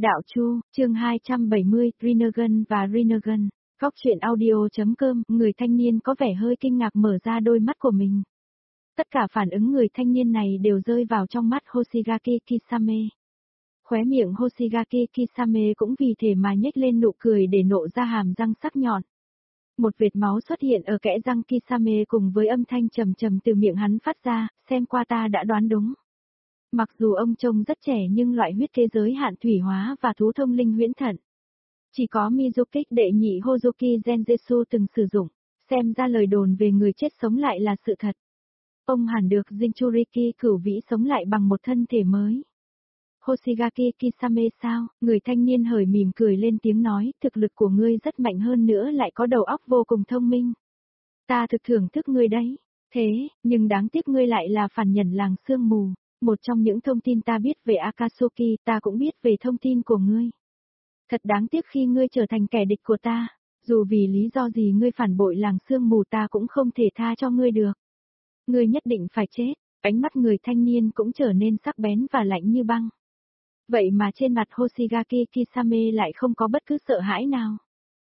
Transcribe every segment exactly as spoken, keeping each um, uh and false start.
Đạo Chu, chương hai trăm bảy mươi, Rinnegan và Rinnegan. Góc chuyện audio.com, người thanh niên có vẻ hơi kinh ngạc mở ra đôi mắt của mình. Tất cả phản ứng người thanh niên này đều rơi vào trong mắt Hoshigaki Kisame. Khóe miệng Hoshigaki Kisame cũng vì thế mà nhếch lên nụ cười để nộ ra hàm răng sắc nhọn. Một vệt máu xuất hiện ở kẽ răng Kisame cùng với âm thanh trầm trầm từ miệng hắn phát ra, xem qua ta đã đoán đúng. Mặc dù ông trông rất trẻ nhưng loại huyết kế giới hạn thủy hóa và thú thông linh huyễn thận. Chỉ có Mizukik đệ nhị Hozuki Genjetsu từng sử dụng, xem ra lời đồn về người chết sống lại là sự thật. Ông hẳn được Jinchuriki cửu vĩ sống lại bằng một thân thể mới. Hoshigaki Kisame sao, người thanh niên hởi mỉm cười lên tiếng nói, thực lực của ngươi rất mạnh hơn nữa lại có đầu óc vô cùng thông minh. Ta thực thưởng thức ngươi đấy, thế, nhưng đáng tiếc ngươi lại là phản nhẫn làng sương mù. Một trong những thông tin ta biết về Akatsuki, ta cũng biết về thông tin của ngươi. Thật đáng tiếc khi ngươi trở thành kẻ địch của ta, dù vì lý do gì ngươi phản bội làng sương mù ta cũng không thể tha cho ngươi được. Ngươi nhất định phải chết, ánh mắt người thanh niên cũng trở nên sắc bén và lạnh như băng. Vậy mà trên mặt Hoshigaki Kisame lại không có bất cứ sợ hãi nào.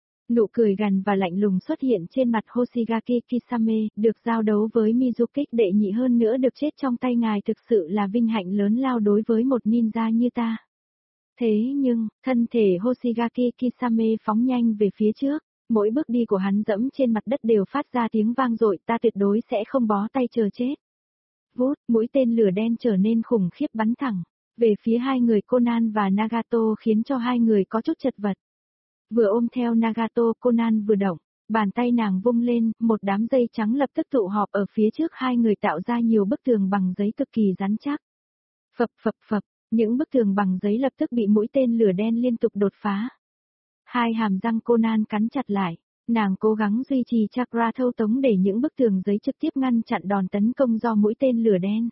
Nụ cười gằn và lạnh lùng xuất hiện trên mặt Hoshigaki Kisame, được giao đấu với Mizukik đệ nhị hơn nữa được chết trong tay ngài thực sự là vinh hạnh lớn lao đối với một ninja như ta. Thế nhưng, thân thể Hoshigaki Kisame phóng nhanh về phía trước, mỗi bước đi của hắn dẫm trên mặt đất đều phát ra tiếng vang dội, ta tuyệt đối sẽ không bó tay chờ chết. Vút, mũi tên lửa đen trở nên khủng khiếp bắn thẳng về phía hai người Conan và Nagato khiến cho hai người có chút chật vật. Vừa ôm theo Nagato, Conan vừa động, bàn tay nàng vung lên, một đám dây trắng lập tức tụ họp ở phía trước hai người tạo ra nhiều bức tường bằng giấy cực kỳ rắn chắc. Phập phập phập, những bức tường bằng giấy lập tức bị mũi tên lửa đen liên tục đột phá. Hai hàm răng Conan cắn chặt lại, nàng cố gắng duy trì chakra thâu tống để những bức tường giấy trực tiếp ngăn chặn đòn tấn công do mũi tên lửa đen.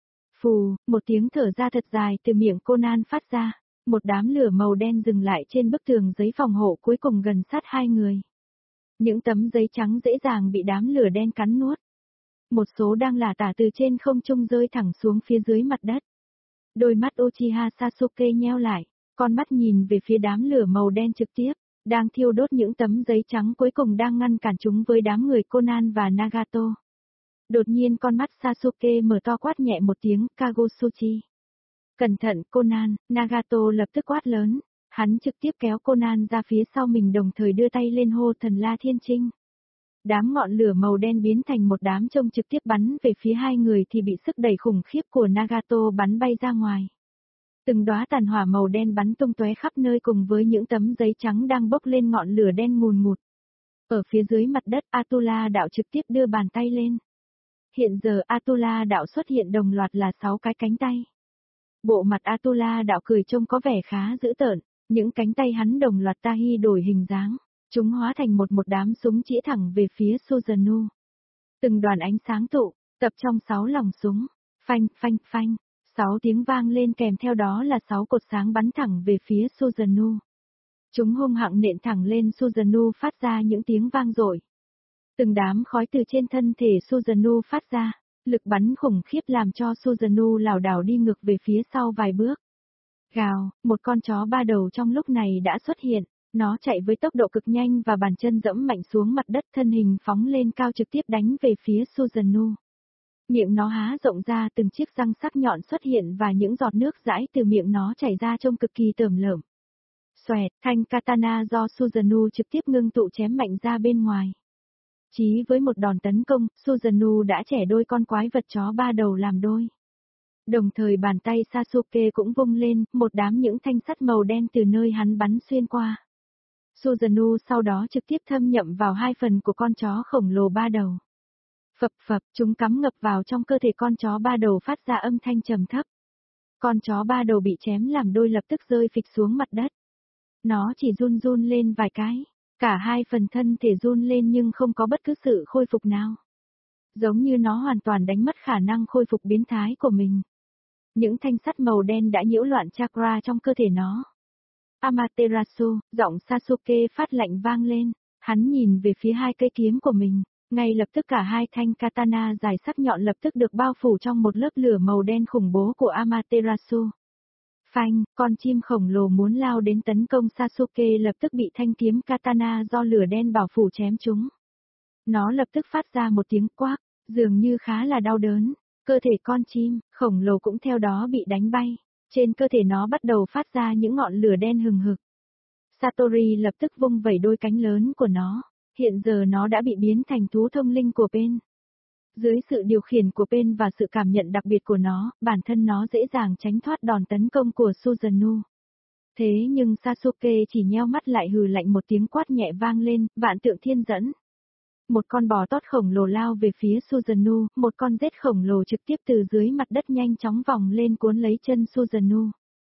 Phù, một tiếng thở ra thật dài từ miệng Conan phát ra. Một đám lửa màu đen dừng lại trên bức tường giấy phòng hộ cuối cùng gần sát hai người. Những tấm giấy trắng dễ dàng bị đám lửa đen cắn nuốt. Một số đang lả tả từ trên không trung rơi thẳng xuống phía dưới mặt đất. Đôi mắt Uchiha Sasuke nheo lại, con mắt nhìn về phía đám lửa màu đen trực tiếp, đang thiêu đốt những tấm giấy trắng cuối cùng đang ngăn cản chúng với đám người Conan và Nagato. Đột nhiên con mắt Sasuke mở to quát nhẹ một tiếng, Kagosuchi. Cẩn thận Conan, Nagato lập tức quát lớn, hắn trực tiếp kéo Conan ra phía sau mình đồng thời đưa tay lên hô thần La Thiên Trinh. Đám ngọn lửa màu đen biến thành một đám trông trực tiếp bắn về phía hai người thì bị sức đẩy khủng khiếp của Nagato bắn bay ra ngoài. Từng đóa tàn hỏa màu đen bắn tung tóe khắp nơi cùng với những tấm giấy trắng đang bốc lên ngọn lửa đen ngùn ngụt. Ở phía dưới mặt đất Atula đạo trực tiếp đưa bàn tay lên. Hiện giờ Atula đạo xuất hiện đồng loạt là sáu cái cánh tay. Bộ mặt Atula đạo cười trông có vẻ khá dữ tợn, những cánh tay hắn đồng loạt tahi đổi hình dáng, chúng hóa thành một một đám súng chĩa thẳng về phía Susanoo. Từng đoàn ánh sáng tụ, tập trong sáu lòng súng, phanh phanh phanh, sáu tiếng vang lên kèm theo đó là sáu cột sáng bắn thẳng về phía Susanoo. Chúng hung hăng nện thẳng lên Susanoo phát ra những tiếng vang dội. Từng đám khói từ trên thân thể Susanoo phát ra. Lực bắn khủng khiếp làm cho Susanoo lảo đảo đi ngược về phía sau vài bước. Gào, một con chó ba đầu trong lúc này đã xuất hiện, nó chạy với tốc độ cực nhanh và bàn chân dẫm mạnh xuống mặt đất thân hình phóng lên cao trực tiếp đánh về phía Susanoo. Miệng nó há rộng ra từng chiếc răng sắc nhọn xuất hiện và những giọt nước dãi từ miệng nó chảy ra trông cực kỳ tởm lởm. Xoẹt, thanh katana do Susanoo trực tiếp ngưng tụ chém mạnh ra bên ngoài. Chí với một đòn tấn công, Susanoo đã chẻ đôi con quái vật chó ba đầu làm đôi. Đồng thời bàn tay Sasuke cũng vung lên, một đám những thanh sắt màu đen từ nơi hắn bắn xuyên qua. Susanoo sau đó trực tiếp thâm nhậm vào hai phần của con chó khổng lồ ba đầu. Phập phập, chúng cắm ngập vào trong cơ thể con chó ba đầu phát ra âm thanh trầm thấp. Con chó ba đầu bị chém làm đôi lập tức rơi phịch xuống mặt đất. Nó chỉ run run lên vài cái. Cả hai phần thân thể run lên nhưng không có bất cứ sự khôi phục nào. Giống như nó hoàn toàn đánh mất khả năng khôi phục biến thái của mình. Những thanh sắt màu đen đã nhiễu loạn chakra trong cơ thể nó. Amaterasu, giọng Sasuke phát lạnh vang lên, hắn nhìn về phía hai cây kiếm của mình, ngay lập tức cả hai thanh katana dài sắc nhọn lập tức được bao phủ trong một lớp lửa màu đen khủng bố của Amaterasu. Phanh, con chim khổng lồ muốn lao đến tấn công Sasuke lập tức bị thanh kiếm katana do lửa đen bảo phủ chém trúng. Nó lập tức phát ra một tiếng quát, dường như khá là đau đớn. Cơ thể con chim khổng lồ cũng theo đó bị đánh bay. Trên cơ thể nó bắt đầu phát ra những ngọn lửa đen hừng hực. Satori lập tức vung vẩy đôi cánh lớn của nó. Hiện giờ nó đã bị biến thành thú thông linh của Pain. Dưới sự điều khiển của Pain và sự cảm nhận đặc biệt của nó, bản thân nó dễ dàng tránh thoát đòn tấn công của Susanoo. Thế nhưng Sasuke chỉ nheo mắt lại hừ lạnh một tiếng quát nhẹ vang lên, vạn tượng thiên dẫn. Một con bò tót khổng lồ lao về phía Susanoo, một con rết khổng lồ trực tiếp từ dưới mặt đất nhanh chóng vòng lên cuốn lấy chân Susanoo.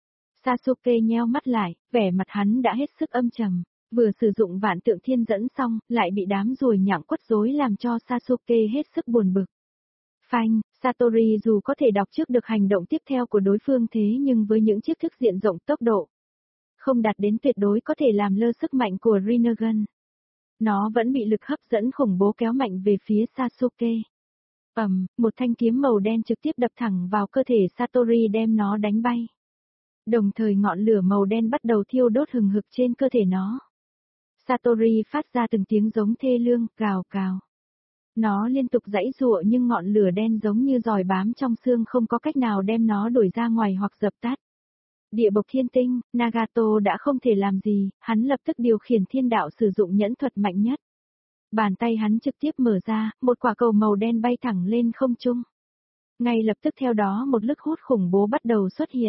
Sasuke nheo mắt lại, vẻ mặt hắn đã hết sức âm trầm, vừa sử dụng vạn tượng thiên dẫn xong, lại bị đám ruồi nhặng quất rối làm cho Sasuke hết sức buồn bực. Phanh, Satori dù có thể đọc trước được hành động tiếp theo của đối phương thế nhưng với những chiếc thức diện rộng tốc độ, không đạt đến tuyệt đối có thể làm lơ sức mạnh của Rinnegan. Nó vẫn bị lực hấp dẫn khủng bố kéo mạnh về phía Sasuke. Ầm, một thanh kiếm màu đen trực tiếp đập thẳng vào cơ thể Satori đem nó đánh bay. Đồng thời ngọn lửa màu đen bắt đầu thiêu đốt hừng hực trên cơ thể nó. Satori phát ra từng tiếng giống thê lương, cào cào. Nó liên tục giãy giụa nhưng ngọn lửa đen giống như giòi bám trong xương không có cách nào đem nó đuổi ra ngoài hoặc dập tắt. Địa bộc thiên tinh, Nagato đã không thể làm gì, hắn lập tức điều khiển thiên đạo sử dụng nhẫn thuật mạnh nhất. Bàn tay hắn trực tiếp mở ra, một quả cầu màu đen bay thẳng lên không trung. Ngay lập tức theo đó một lực hút khủng bố bắt đầu xuất hiện.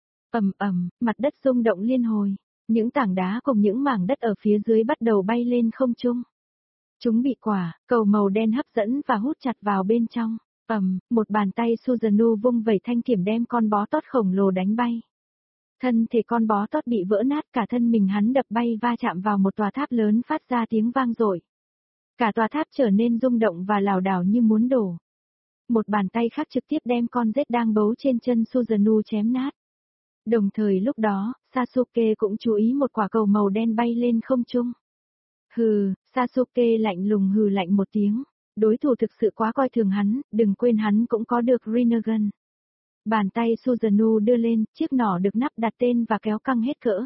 Ầm ầm, mặt đất rung động liên hồi, những tảng đá cùng những mảng đất ở phía dưới bắt đầu bay lên không trung. Chúng bị quả, cầu màu đen hấp dẫn và hút chặt vào bên trong. Ầm, một bàn tay Susanoo vung vẩy thanh kiếm đem con bó tót khổng lồ đánh bay. Thân thể con bó tót bị vỡ nát, cả thân mình hắn đập bay va chạm vào một tòa tháp lớn phát ra tiếng vang dội. Cả tòa tháp trở nên rung động và lảo đảo như muốn đổ. Một bàn tay khác trực tiếp đem con rết đang bấu trên chân Susanoo chém nát. Đồng thời lúc đó, Sasuke cũng chú ý một quả cầu màu đen bay lên không trung. Hừ, Sasuke lạnh lùng hừ lạnh một tiếng. Đối thủ thực sự quá coi thường hắn, đừng quên hắn cũng có được Rinnegan. Bàn tay Susanoo đưa lên, chiếc nỏ được nắp đặt tên và kéo căng hết cỡ.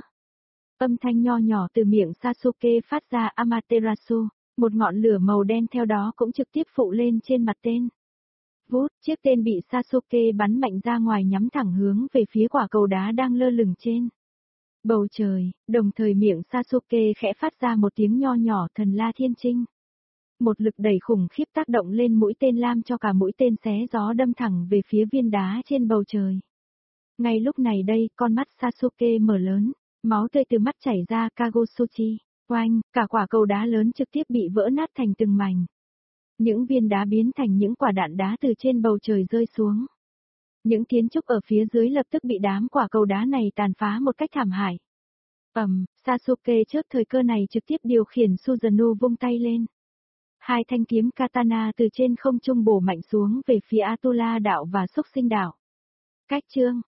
Âm thanh nho nhỏ từ miệng Sasuke phát ra Amaterasu, một ngọn lửa màu đen theo đó cũng trực tiếp phụ lên trên mặt tên. Vút, chiếc tên bị Sasuke bắn mạnh ra ngoài nhắm thẳng hướng về phía quả cầu đá đang lơ lửng trên bầu trời, đồng thời miệng Sasuke khẽ phát ra một tiếng nho nhỏ thần la thiên trinh. Một lực đẩy khủng khiếp tác động lên mũi tên làm cho cả mũi tên xé gió đâm thẳng về phía viên đá trên bầu trời. Ngay lúc này đây, con mắt Sasuke mở lớn, máu tươi từ mắt chảy ra Kagosuchi. Oanh, cả quả cầu đá lớn trực tiếp bị vỡ nát thành từng mảnh. Những viên đá biến thành những quả đạn đá từ trên bầu trời rơi xuống. Những kiến trúc ở phía dưới lập tức bị đám quả cầu đá này tàn phá một cách thảm hại. Ầm, Sasuke chớp thời cơ này trực tiếp điều khiển Susanoo vung tay lên. Hai thanh kiếm katana từ trên không trung bổ mạnh xuống về phía Atula đạo và Xúc Sinh đạo. Cách chương